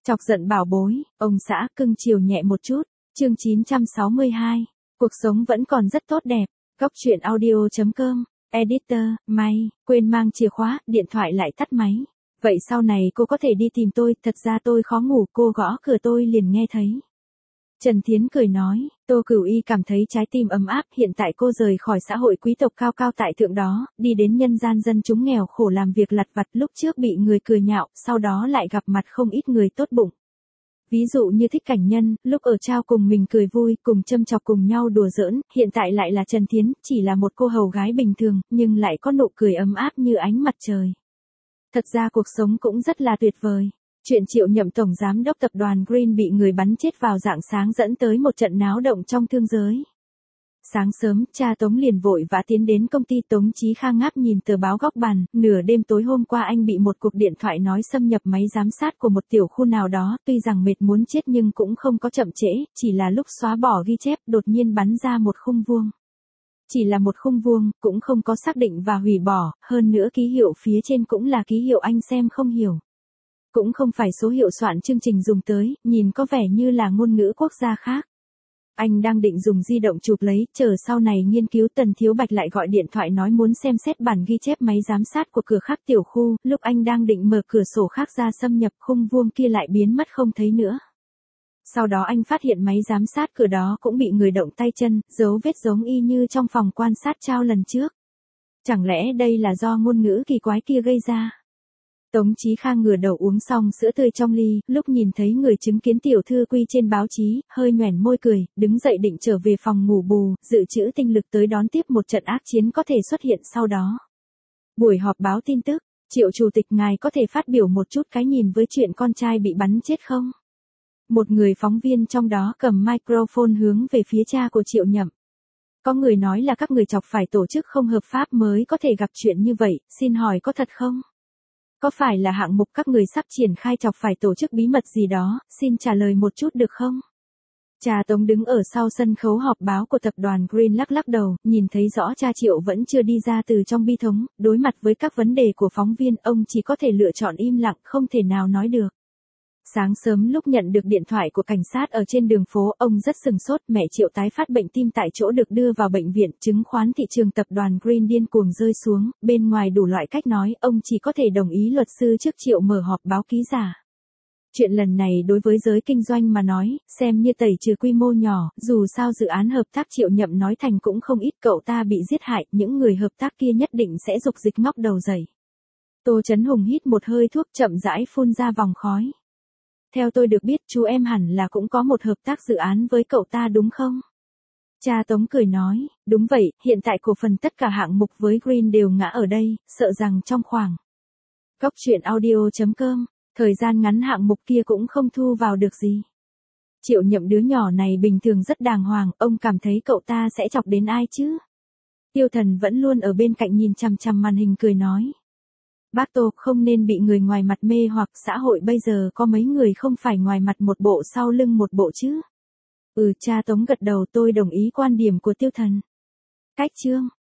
Chọc giận bảo bối, ông xã cưng chiều nhẹ một chút. Chương 962. Cuộc sống vẫn còn rất tốt đẹp. Góc truyện audio.com. Editor, may, quên mang chìa khóa, điện thoại lại tắt máy. Vậy sau này cô có thể đi tìm tôi, thật ra tôi khó ngủ, cô gõ cửa tôi liền nghe thấy. Trần Thiến cười nói, Tô Cửu Y cảm thấy trái tim ấm áp, hiện tại cô rời khỏi xã hội quý tộc cao cao tại thượng đó, đi đến nhân gian dân chúng nghèo khổ làm việc lặt vặt, lúc trước bị người cười nhạo, sau đó lại gặp mặt không ít người tốt bụng. Ví dụ như Thích Cảnh Nhân, lúc ở trao cùng mình cười vui, cùng châm chọc cùng nhau đùa giỡn, hiện tại lại là Trần Thiến, chỉ là một cô hầu gái bình thường, nhưng lại có nụ cười ấm áp như ánh mặt trời. Thật ra cuộc sống cũng rất là tuyệt vời. Chuyện Triệu Nhậm tổng giám đốc tập đoàn Green bị người bắn chết vào rạng sáng dẫn tới một trận náo động trong thương giới. Sáng sớm, cha Tống liền vội vã tiến đến công ty. Tống Chí Khang ngáp nhìn tờ báo góc bàn, nửa đêm tối hôm qua anh bị một cuộc điện thoại nói xâm nhập máy giám sát của một tiểu khu nào đó, tuy rằng mệt muốn chết nhưng cũng không có chậm trễ, chỉ là lúc xóa bỏ ghi chép đột nhiên bắn ra một khung vuông. Chỉ là một khung vuông, cũng không có xác định và hủy bỏ, hơn nữa ký hiệu phía trên cũng là ký hiệu anh xem không hiểu. Cũng không phải số hiệu soạn chương trình dùng tới, nhìn có vẻ như là ngôn ngữ quốc gia khác. Anh đang định dùng di động chụp lấy, chờ sau này nghiên cứu. Tần Thiếu Bạch lại gọi điện thoại nói muốn xem xét bản ghi chép máy giám sát của cửa khác tiểu khu, lúc anh đang định mở cửa sổ khác ra xâm nhập, khung vuông kia lại biến mất không thấy nữa. Sau đó anh phát hiện máy giám sát cửa đó cũng bị người động tay chân, dấu vết giống y như trong phòng quan sát trao lần trước. Chẳng lẽ đây là do ngôn ngữ kỳ quái kia gây ra? Tống Chí Khang ngửa đầu uống xong sữa tươi trong ly, lúc nhìn thấy người chứng kiến tiểu thư quy trên báo chí, hơi nhoẻn môi cười, đứng dậy định trở về phòng ngủ bù, dự trữ tinh lực tới đón tiếp một trận ác chiến có thể xuất hiện sau đó. Buổi họp báo tin tức, Triệu Chủ tịch ngài có thể phát biểu một chút cái nhìn với chuyện con trai bị bắn chết không? Một người phóng viên trong đó cầm microphone hướng về phía cha của Triệu Nhậm. Có người nói là các người chọc phải tổ chức không hợp pháp mới có thể gặp chuyện như vậy, xin hỏi có thật không? Có phải là hạng mục các người sắp triển khai chọc phải tổ chức bí mật gì đó, xin trả lời một chút được không? Cha Tống đứng ở sau sân khấu họp báo của tập đoàn Green lắc lắc đầu, nhìn thấy rõ cha Triệu vẫn chưa đi ra từ trong bi thống, đối mặt với các vấn đề của phóng viên, ông chỉ có thể lựa chọn im lặng, không thể nào nói được. Sáng sớm lúc nhận được điện thoại của cảnh sát ở trên đường phố, ông rất sừng sốt, mẹ Triệu tái phát bệnh tim tại chỗ được đưa vào bệnh viện, chứng khoán thị trường tập đoàn Green điên cuồng rơi xuống, bên ngoài đủ loại cách nói, ông chỉ có thể đồng ý luật sư trước Triệu mở họp báo ký giả. Chuyện lần này đối với giới kinh doanh mà nói, xem như tẩy trừ quy mô nhỏ, dù sao dự án hợp tác Triệu Nhậm nói thành cũng không ít, cậu ta bị giết hại, những người hợp tác kia nhất định sẽ dục dịch ngóc đầu dậy. Tô Chấn Hùng hít một hơi thuốc chậm rãi phun ra vòng khói. Theo tôi được biết chú em hẳn là cũng có một hợp tác dự án với cậu ta đúng không? Cha Tống cười nói, đúng vậy, hiện tại cổ phần tất cả hạng mục với Green đều ngã ở đây, sợ rằng trong khoảng góc truyện audio.com, thời gian ngắn hạng mục kia cũng không thu vào được gì. Triệu Nhậm đứa nhỏ này bình thường rất đàng hoàng, ông cảm thấy cậu ta sẽ chọc đến ai chứ? Tiêu Thần vẫn luôn ở bên cạnh nhìn chằm chằm màn hình cười nói. Bác Tô không nên bị người ngoài mặt mê hoặc, xã hội bây giờ có mấy người không phải ngoài mặt một bộ sau lưng một bộ chứ. Cha Tống gật đầu, tôi đồng ý quan điểm của Tiêu Thần. Cách chương.